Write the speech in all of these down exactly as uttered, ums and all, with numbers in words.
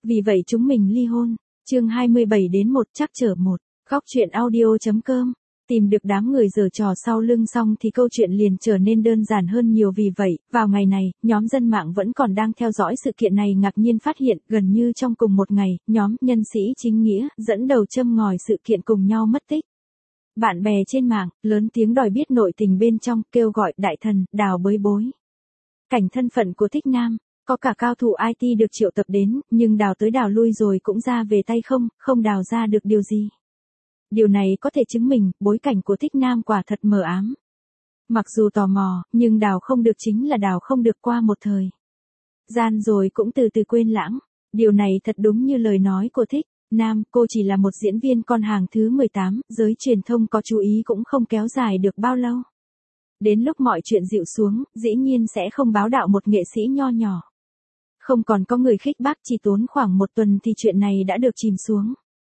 Vì vậy chúng mình ly hôn. Chương hai mươi bảy đến một chắc trở một. Góc truyện audio.com. Tìm được đám người giở trò sau lưng xong thì câu chuyện liền trở nên đơn giản hơn nhiều. Vì vậy, vào ngày này, nhóm dân mạng vẫn còn đang theo dõi sự kiện này ngạc nhiên phát hiện gần như trong cùng một ngày, nhóm nhân sĩ chính nghĩa dẫn đầu châm ngòi sự kiện cùng nhau mất tích. Bạn bè trên mạng lớn tiếng đòi biết nội tình bên trong, kêu gọi đại thần đào bới bối cảnh thân phận của Thích Nam. Có cả cao thủ i tê được triệu tập đến, nhưng đào tới đào lui rồi cũng ra về tay không, không đào ra được điều gì. Điều này có thể chứng minh bối cảnh của Thích Nam quả thật mờ ám. Mặc dù tò mò, nhưng đào không được chính là đào không được. Qua một thời gian rồi cũng từ từ quên lãng. Điều này thật đúng như lời nói của Thích Nam, cô chỉ là một diễn viên con hàng thứ mười tám, giới truyền thông có chú ý cũng không kéo dài được bao lâu. Đến lúc mọi chuyện dịu xuống, dĩ nhiên sẽ không báo đạo một nghệ sĩ nho nhỏ. Không còn có người khích bác, chỉ tốn khoảng một tuần thì chuyện này đã được chìm xuống.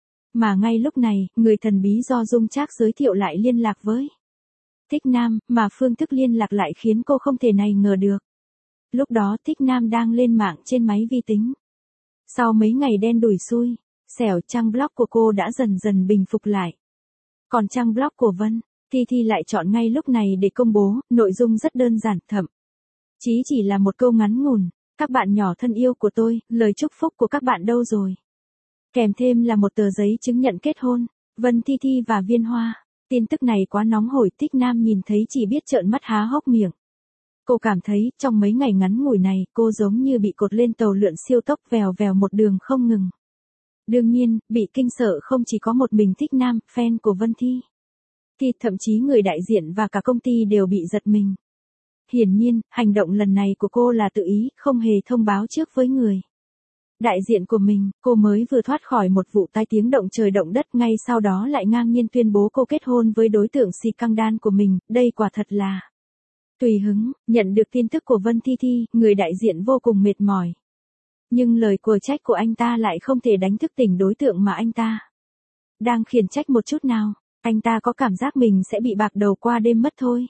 Mà ngay lúc này, người thần bí do Dung Trác giới thiệu lại liên lạc với Thích Nam, mà phương thức liên lạc lại khiến cô không thể này ngờ được. Lúc đó Thích Nam đang lên mạng trên máy vi tính. Sau mấy ngày đen đủi xui xẻo, trang blog của cô đã dần dần bình phục lại. Còn trang blog của Vân Thi Thi lại chọn ngay lúc này để công bố, nội dung rất đơn giản, thậm chí chỉ là một câu ngắn ngủn: các bạn nhỏ thân yêu của tôi, lời chúc phúc của các bạn đâu rồi? Kèm thêm là một tờ giấy chứng nhận kết hôn, Vân Thi Thi và Viên Hoa. Tin tức này quá nóng hổi, Thích Nam nhìn thấy chỉ biết trợn mắt há hốc miệng. Cô cảm thấy, trong mấy ngày ngắn ngủi này, cô giống như bị cột lên tàu lượn siêu tốc vèo vèo một đường không ngừng. Đương nhiên, bị kinh sợ không chỉ có một mình Thích Nam, fan của Vân Thi Thi, thậm chí người đại diện và cả công ty đều bị giật mình. Hiển nhiên, hành động lần này của cô là tự ý, không hề thông báo trước với người đại diện của mình. Cô mới vừa thoát khỏi một vụ tai tiếng động trời động đất, ngay sau đó lại ngang nhiên tuyên bố cô kết hôn với đối tượng si căng đan của mình. Đây quả thật là tùy hứng. Nhận được tin tức của Vân Thi Thi, người đại diện vô cùng mệt mỏi. Nhưng lời quở trách của anh ta lại không thể đánh thức tỉnh đối tượng mà anh ta đang khiển trách một chút nào. Anh ta có cảm giác mình sẽ bị bạc đầu qua đêm mất thôi.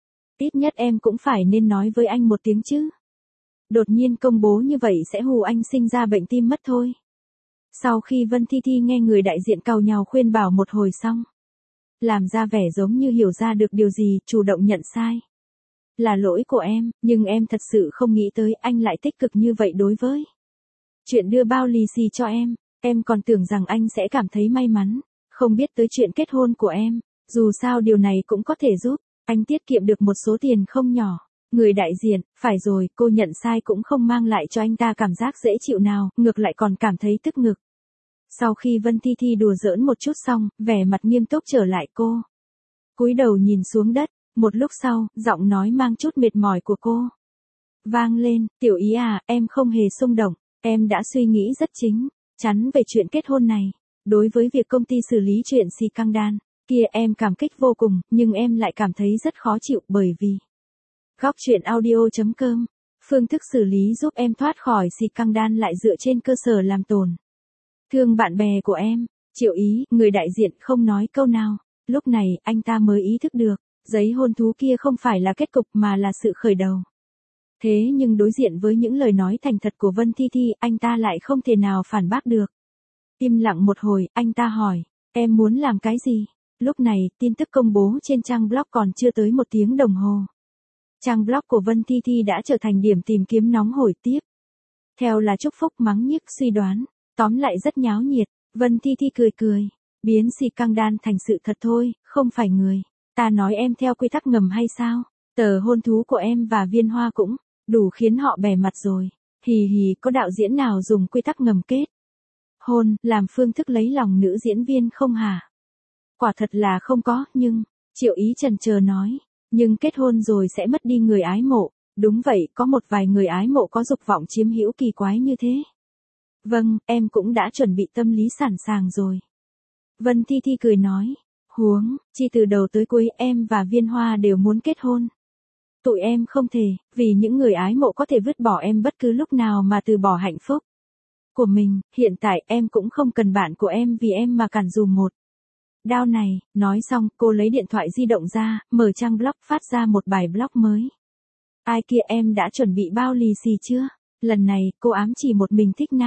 Ít nhất em cũng phải nên nói với anh một tiếng chứ. Đột nhiên công bố như vậy sẽ hù anh sinh ra bệnh tim mất thôi. Sau khi Vân Thi Thi nghe người đại diện càu nhàu khuyên bảo một hồi xong, làm ra vẻ giống như hiểu ra được điều gì, chủ động nhận sai. Là lỗi của em, nhưng em thật sự không nghĩ tới anh lại tích cực như vậy đối với chuyện đưa bao lì xì cho em. Em còn tưởng rằng anh sẽ cảm thấy may mắn, không biết tới chuyện kết hôn của em. Dù sao điều này cũng có thể giúp anh tiết kiệm được một số tiền không nhỏ. Người đại diện, phải rồi, cô nhận sai cũng không mang lại cho anh ta cảm giác dễ chịu nào, ngược lại còn cảm thấy tức ngực. Sau khi Vân Thi Thi đùa giỡn một chút xong, vẻ mặt nghiêm túc trở lại, cô cúi đầu nhìn xuống đất. Một lúc sau, giọng nói mang chút mệt mỏi của cô vang lên: tiểu ý à, em không hề xung động, em đã suy nghĩ rất chín chắn về chuyện kết hôn này. Đối với việc công ty xử lý chuyện si căng đan kia em cảm kích vô cùng, nhưng em lại cảm thấy rất khó chịu bởi vì Góc truyện audio.com, phương thức xử lý giúp em thoát khỏi si căng đan lại dựa trên cơ sở làm tổn thương bạn bè của em. Triệu ý, người đại diện không nói câu nào. Lúc này, anh ta mới ý thức được, giấy hôn thú kia không phải là kết cục mà là sự khởi đầu. Thế nhưng đối diện với những lời nói thành thật của Vân Thi Thi, anh ta lại không thể nào phản bác được. Im lặng một hồi, anh ta hỏi: em muốn làm cái gì? Lúc này, tin tức công bố trên trang blog còn chưa tới một tiếng đồng hồ. Trang blog của Vân Thi Thi đã trở thành điểm tìm kiếm nóng hổi tiếp. Theo là chúc phúc, mắng nhiếc, suy đoán. Tóm lại rất nháo nhiệt. Vân Thi Thi cười cười. Biến si căng đan thành sự thật thôi, không phải người ta nói em theo quy tắc ngầm hay sao? Tờ hôn thú của em và Viên Hoa cũng đủ khiến họ bẻ mặt rồi. Hì hì, có đạo diễn nào dùng quy tắc ngầm kết hôn làm phương thức lấy lòng nữ diễn viên không hả? Quả thật là không có, nhưng Triệu ý chần chờ nói. Nhưng kết hôn rồi sẽ mất đi người ái mộ. Đúng vậy, có một vài người ái mộ có dục vọng chiếm hữu kỳ quái như thế. Vâng, em cũng đã chuẩn bị tâm lý sẵn sàng rồi. Vân Thi Thi cười nói. Huống chi từ đầu tới cuối em và Viên Hoa đều muốn kết hôn. Tụi em không thể, vì những người ái mộ có thể vứt bỏ em bất cứ lúc nào mà từ bỏ hạnh phúc của mình. Hiện tại em cũng không cần bạn của em vì em mà cản dù một đao này. Nói xong, cô lấy điện thoại di động ra, mở trang blog, phát ra một bài blog mới. Ai kia, em đã chuẩn bị bao lì xì chưa? Lần này, cô ám chỉ một mình Thích Nam.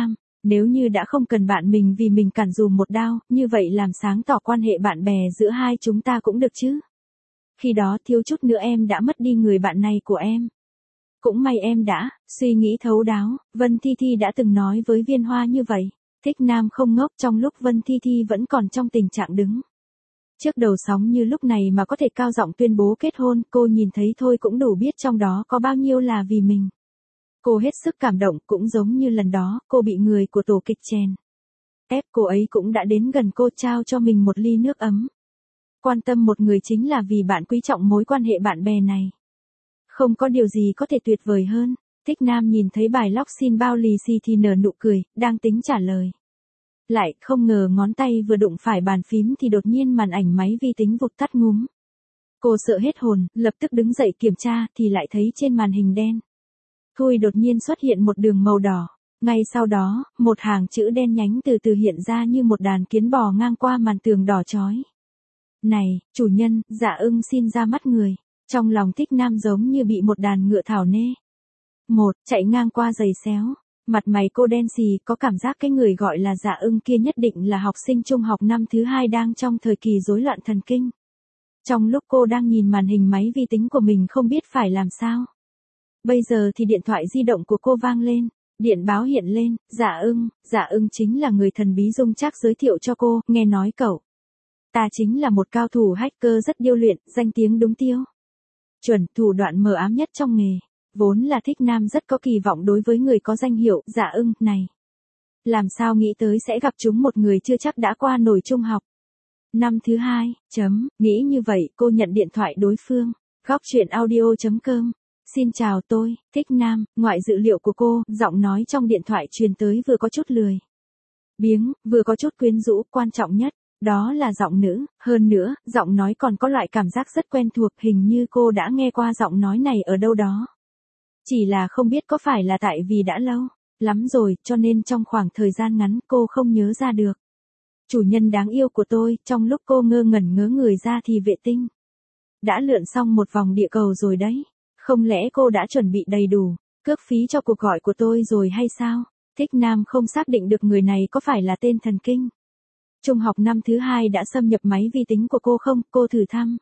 Nếu như đã không cần bạn mình vì mình cản dùm một đao, như vậy làm sáng tỏ quan hệ bạn bè giữa hai chúng ta cũng được chứ. Khi đó thiếu chút nữa em đã mất đi người bạn này của em. Cũng may em đã, suy nghĩ thấu đáo, Vân Thi Thi đã từng nói với Viên Hoa như vậy. Thích Nam không ngốc trong lúc Vân Thi Thi vẫn còn trong tình trạng đứng trước đầu sóng như lúc này mà có thể cao giọng tuyên bố kết hôn, cô nhìn thấy thôi cũng đủ biết trong đó có bao nhiêu là vì mình. Cô hết sức cảm động, cũng giống như lần đó, cô bị người của tổ kịch chèn ép, cô ấy cũng đã đến gần cô trao cho mình một ly nước ấm. Quan tâm một người chính là vì bạn quý trọng mối quan hệ bạn bè này. Không có điều gì có thể tuyệt vời hơn. Thích Nam nhìn thấy bài lóc xin bao lì xì thì nở nụ cười, đang tính trả lời. Lại không ngờ ngón tay vừa đụng phải bàn phím thì đột nhiên màn ảnh máy vi tính vụt tắt ngúm. Cô sợ hết hồn, lập tức đứng dậy kiểm tra thì lại thấy trên màn hình đen thui đột nhiên xuất hiện một đường màu đỏ. Ngay sau đó, một hàng chữ đen nhánh từ từ hiện ra như một đàn kiến bò ngang qua màn tường đỏ chói. Này, chủ nhân, Dạ Ưng xin ra mắt người. Trong lòng Thích Nam giống như bị một đàn ngựa thảo nê. Một, chạy ngang qua giày xéo. Mặt mày cô đen xì, có cảm giác cái người gọi là Dạ Ưng kia nhất định là học sinh trung học năm thứ hai đang trong thời kỳ rối loạn thần kinh. Trong lúc cô đang nhìn màn hình máy vi tính của mình không biết phải làm sao. Bây giờ thì điện thoại di động của cô vang lên. Điện báo hiện lên, Dạ Ưng, Dạ Ưng chính là người thần bí Dung Trác giới thiệu cho cô, nghe nói cậu ta chính là một cao thủ hacker rất điêu luyện, danh tiếng đúng tiêu chuẩn, thủ đoạn mờ ám nhất trong nghề. Vốn là Thích Nam rất có kỳ vọng đối với người có danh hiệu Dạ Ưng này. Làm sao nghĩ tới sẽ gặp chúng một người chưa chắc đã qua nổi trung học năm thứ hai, chấm, nghĩ như vậy cô nhận điện thoại đối phương. Góc truyện audio.com. Xin chào tôi, Thích Nam, ngoại dữ liệu của cô, giọng nói trong điện thoại truyền tới vừa có chút lười biếng, vừa có chút quyến rũ, quan trọng nhất, đó là giọng nữ, hơn nữa, giọng nói còn có loại cảm giác rất quen thuộc, hình như cô đã nghe qua giọng nói này ở đâu đó. Chỉ là không biết có phải là tại vì đã lâu lắm rồi, cho nên trong khoảng thời gian ngắn cô không nhớ ra được. Chủ nhân đáng yêu của tôi, trong lúc cô ngơ ngẩn ngớ người ra thì vệ tinh đã lượn xong một vòng địa cầu rồi đấy. Không lẽ cô đã chuẩn bị đầy đủ cước phí cho cuộc gọi của tôi rồi hay sao? Thích Nam không xác định được người này có phải là tên thần kinh trung học năm thứ hai đã xâm nhập máy vi tính của cô không? Cô thử thăm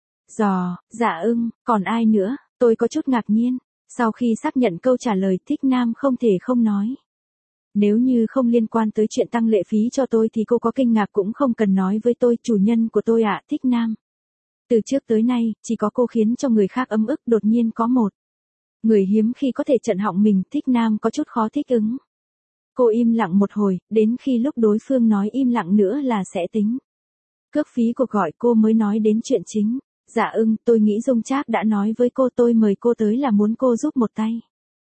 dò. Dạ Ưng, còn ai nữa? Tôi có chút ngạc nhiên. Sau khi xác nhận câu trả lời, Thích Nam không thể không nói. Nếu như không liên quan tới chuyện tăng lệ phí cho tôi thì cô có kinh ngạc cũng không cần nói với tôi, chủ nhân của tôi ạ. Thích Nam. Từ trước tới nay, chỉ có cô khiến cho người khác ấm ức, đột nhiên có một người hiếm khi có thể chặn họng mình. Thích Nam có chút khó thích ứng. Cô im lặng một hồi, đến khi lúc đối phương nói im lặng nữa là sẽ tính cước phí cuộc gọi cô mới nói đến chuyện chính. Dạ Ưng, tôi nghĩ Dung Trác đã nói với cô tôi mời cô tới là muốn cô giúp một tay.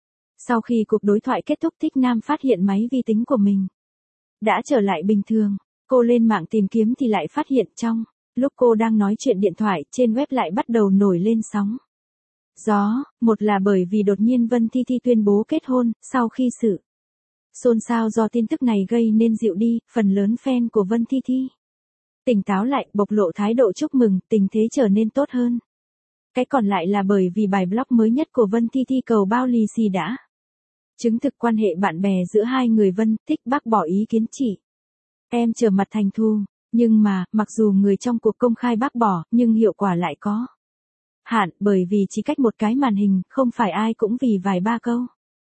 Sau khi cuộc đối thoại kết thúc, Thích Nam phát hiện máy vi tính của mình đã trở lại bình thường. Cô lên mạng tìm kiếm thì lại phát hiện trong lúc cô đang nói chuyện điện thoại, trên web lại bắt đầu nổi lên sóng gió. Một là bởi vì đột nhiên Vân Thi Thi tuyên bố kết hôn, sau khi sự xôn xao do tin tức này gây nên dịu đi, phần lớn fan của Vân Thi Thi tỉnh táo lại, bộc lộ thái độ chúc mừng, tình thế trở nên tốt hơn. Cái còn lại là bởi vì bài blog mới nhất của Vân Thi Thi cầu bao lì xì đã chứng thực quan hệ bạn bè giữa hai người. Vân Thích bác bỏ ý kiến chỉ em trở mặt thành thù. Nhưng mà, mặc dù người trong cuộc công khai bác bỏ, nhưng hiệu quả lại có hạn, bởi vì chỉ cách một cái màn hình, không phải ai cũng vì vài ba câu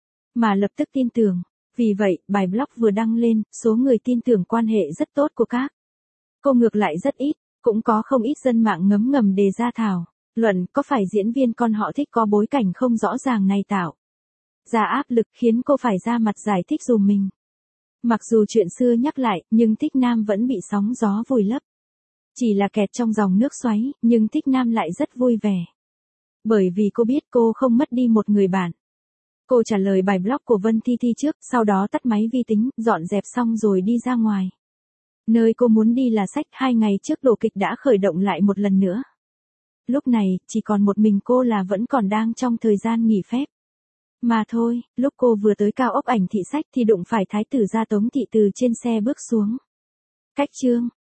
mà lập tức tin tưởng. Vì vậy, bài blog vừa đăng lên, số người tin tưởng quan hệ rất tốt của các cô ngược lại rất ít. Cũng có không ít dân mạng ngấm ngầm đề ra thảo luận có phải diễn viên con họ Thích có bối cảnh không rõ ràng này tạo ra áp lực khiến cô phải ra mặt giải thích dùm mình. Mặc dù chuyện xưa nhắc lại, nhưng Thích Nam vẫn bị sóng gió vùi lấp. Chỉ là kẹt trong dòng nước xoáy, nhưng Thích Nam lại rất vui vẻ. Bởi vì cô biết cô không mất đi một người bạn. Cô trả lời bài blog của Vân Thi Thi trước, sau đó tắt máy vi tính, dọn dẹp xong rồi đi ra ngoài. Nơi cô muốn đi là sách. Hai ngày trước đồ kịch đã khởi động lại một lần nữa. Lúc này, chỉ còn một mình cô là vẫn còn đang trong thời gian nghỉ phép. Mà thôi, lúc cô vừa tới cao ốc ảnh thị sách thì đụng phải thái tử gia Tống Thị từ trên xe bước xuống. Cách chương.